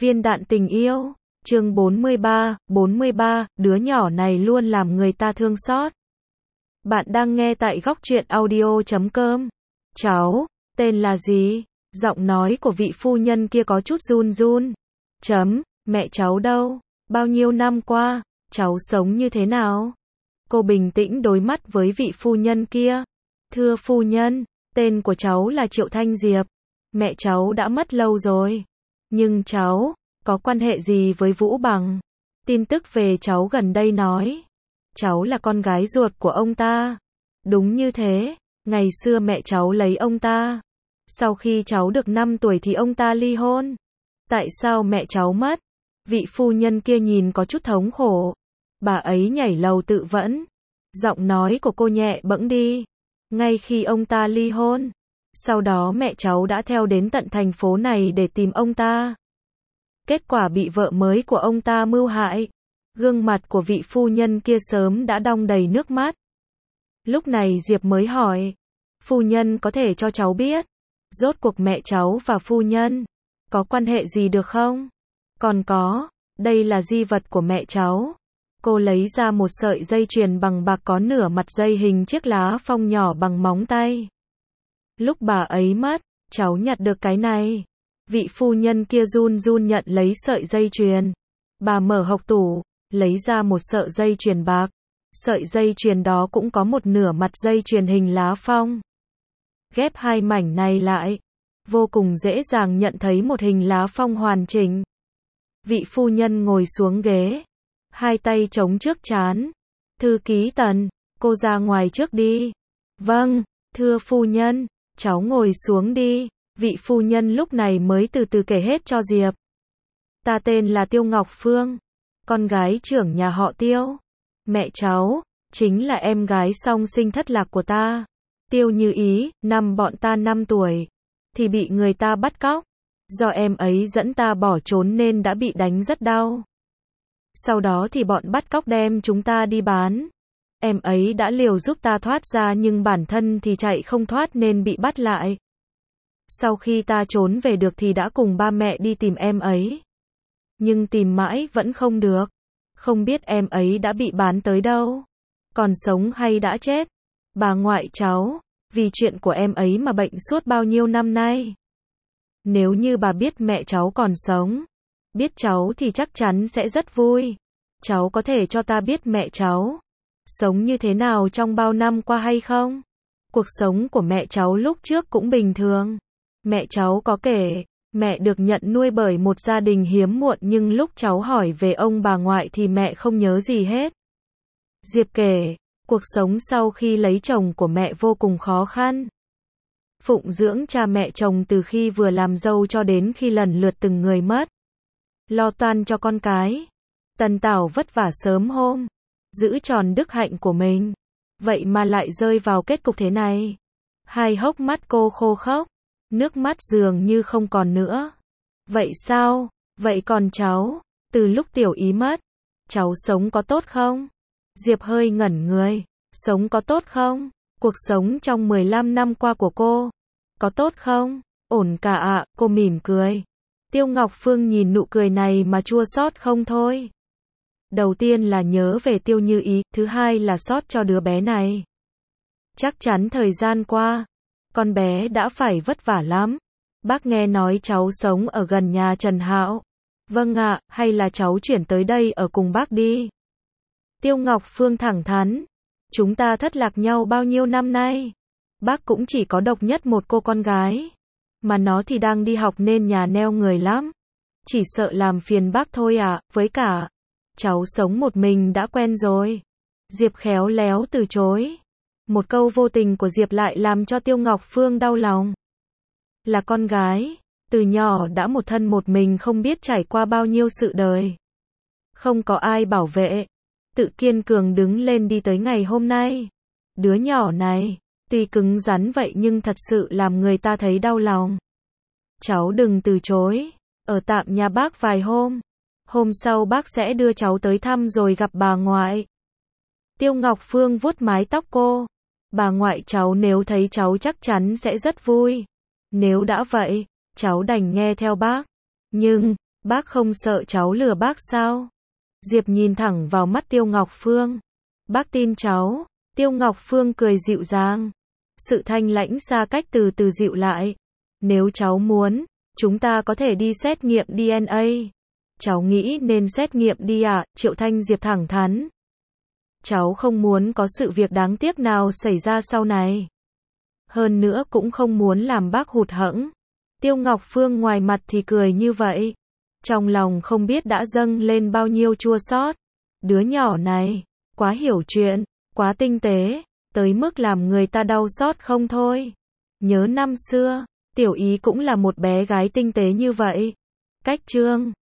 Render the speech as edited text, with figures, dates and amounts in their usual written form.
Viên đạn tình yêu, chương 43, đứa nhỏ này luôn làm người ta thương xót. Bạn đang nghe tại góc truyện audio.com. Cháu, tên là gì? Giọng nói của vị phu nhân kia có chút run run. Mẹ cháu đâu? Bao nhiêu năm qua, cháu sống như thế nào? Cô bình tĩnh đối mắt với vị phu nhân kia. Thưa phu nhân, tên của cháu là Triệu Thanh Diệp. Mẹ cháu đã mất lâu rồi. Nhưng cháu, có quan hệ gì với Vũ Bằng? Tin tức về cháu gần đây nói, cháu là con gái ruột của ông ta. Đúng như thế, ngày xưa mẹ cháu lấy ông ta. Sau khi cháu được 5 tuổi thì ông ta ly hôn. Tại sao mẹ cháu mất? Vị phu nhân kia nhìn có chút thống khổ. Bà ấy nhảy lầu tự vẫn. Giọng nói của cô nhẹ bẫng đi. Ngay khi ông ta ly hôn, sau đó mẹ cháu đã theo đến tận thành phố này để tìm ông ta. Kết quả bị vợ mới của ông ta mưu hại. Gương mặt của vị phu nhân kia sớm đã đong đầy nước mắt. Lúc này Diệp mới hỏi, phu nhân có thể cho cháu biết, rốt cuộc mẹ cháu và phu nhân có quan hệ gì được không? Còn có, đây là di vật của mẹ cháu. Cô lấy ra một sợi dây chuyền bằng bạc có nửa mặt dây hình chiếc lá phong nhỏ bằng móng tay. Lúc bà ấy mất, cháu nhặt được cái này. Vị phu nhân kia run run nhận lấy sợi dây chuyền. Bà mở hộc tủ, lấy ra một sợi dây chuyền bạc. Sợi dây chuyền đó cũng có một nửa mặt dây chuyền hình lá phong. Ghép hai mảnh này lại, vô cùng dễ dàng nhận thấy một hình lá phong hoàn chỉnh. Vị phu nhân ngồi xuống ghế, hai tay chống trước trán. Thư ký Tần, cô ra ngoài trước đi. Vâng, thưa phu nhân, cháu ngồi xuống đi. Vị phu nhân lúc này mới từ từ kể hết cho Diệp. Ta tên là Tiêu Ngọc Phương, con gái trưởng nhà họ Tiêu. Mẹ cháu, chính là em gái song sinh thất lạc của ta. Tiêu Như Ý, năm bọn ta 5 tuổi, thì bị người ta bắt cóc. Do em ấy dẫn ta bỏ trốn nên đã bị đánh rất đau. Sau đó thì bọn bắt cóc đem chúng ta đi bán. Em ấy đã liều giúp ta thoát ra nhưng bản thân thì chạy không thoát nên bị bắt lại. Sau khi ta trốn về được thì đã cùng ba mẹ đi tìm em ấy. Nhưng tìm mãi vẫn không được. Không biết em ấy đã bị bán tới đâu. Còn sống hay đã chết. Bà ngoại cháu, vì chuyện của em ấy mà bệnh suốt bao nhiêu năm nay. Nếu như bà biết mẹ cháu còn sống, biết cháu thì chắc chắn sẽ rất vui. Cháu có thể cho ta biết mẹ cháu sống như thế nào trong bao năm qua hay không? Cuộc sống của mẹ cháu lúc trước cũng bình thường. Mẹ cháu có kể, mẹ được nhận nuôi bởi một gia đình hiếm muộn nhưng lúc cháu hỏi về ông bà ngoại thì mẹ không nhớ gì hết. Diệp kể, cuộc sống sau khi lấy chồng của mẹ vô cùng khó khăn. Phụng dưỡng cha mẹ chồng từ khi vừa làm dâu cho đến khi lần lượt từng người mất. Lo toan cho con cái. Tần Tảo vất vả sớm hôm, giữ tròn đức hạnh của mình. Vậy mà lại rơi vào kết cục thế này. Hai hốc mắt cô khô khốc, nước mắt dường như không còn nữa. Vậy sao? Vậy còn cháu, từ lúc Tiểu Ý mất, cháu sống có tốt không? Diệp hơi ngẩn người. Sống có tốt không? Cuộc sống trong 15 năm qua của cô, có tốt không? Ổn cả ạ, cô mỉm cười. Tiêu Ngọc Phương nhìn nụ cười này mà chua xót không thôi. Đầu tiên là nhớ về Tiêu Như Ý, thứ hai là xót cho đứa bé này. Chắc chắn thời gian qua, con bé đã phải vất vả lắm. Bác nghe nói cháu sống ở gần nhà Trần Hạo. Vâng ạ, hay là cháu chuyển tới đây ở cùng bác đi. Tiêu Ngọc Phương thẳng thắn. Chúng ta thất lạc nhau bao nhiêu năm nay. Bác cũng chỉ có độc nhất một cô con gái. Mà nó thì đang đi học nên nhà neo người lắm. Chỉ sợ làm phiền bác thôi ạ, với cả, cháu sống một mình đã quen rồi. Diệp khéo léo từ chối. Một câu vô tình của Diệp lại làm cho Tiêu Ngọc Phương đau lòng. Là con gái, từ nhỏ đã một thân một mình không biết trải qua bao nhiêu sự đời. Không có ai bảo vệ. Tự kiên cường đứng lên đi tới ngày hôm nay. Đứa nhỏ này, tuy cứng rắn vậy nhưng thật sự làm người ta thấy đau lòng. Cháu đừng từ chối. Ở tạm nhà bác vài hôm. Hôm sau bác sẽ đưa cháu tới thăm rồi gặp bà ngoại. Tiêu Ngọc Phương vuốt mái tóc cô. Bà ngoại cháu nếu thấy cháu chắc chắn sẽ rất vui. Nếu đã vậy, cháu đành nghe theo bác. Nhưng, Bác không sợ cháu lừa bác sao? Diệp nhìn thẳng vào mắt Tiêu Ngọc Phương. Bác tin cháu. Tiêu Ngọc Phương cười dịu dàng. Sự thanh lãnh xa cách từ từ dịu lại. Nếu cháu muốn, chúng ta có thể đi xét nghiệm DNA. Cháu nghĩ nên xét nghiệm đi ạ, Triệu Thanh Diệp thẳng thắn. Cháu không muốn có sự việc đáng tiếc nào xảy ra sau này. Hơn nữa cũng không muốn làm bác hụt hẫng. Tiêu Ngọc Phương ngoài mặt thì cười như vậy. Trong lòng không biết đã dâng lên bao nhiêu chua xót. Đứa nhỏ này, quá hiểu chuyện, quá tinh tế, tới mức làm người ta đau xót không thôi. Nhớ năm xưa, Tiểu Ý cũng là một bé gái tinh tế như vậy. Cách Trương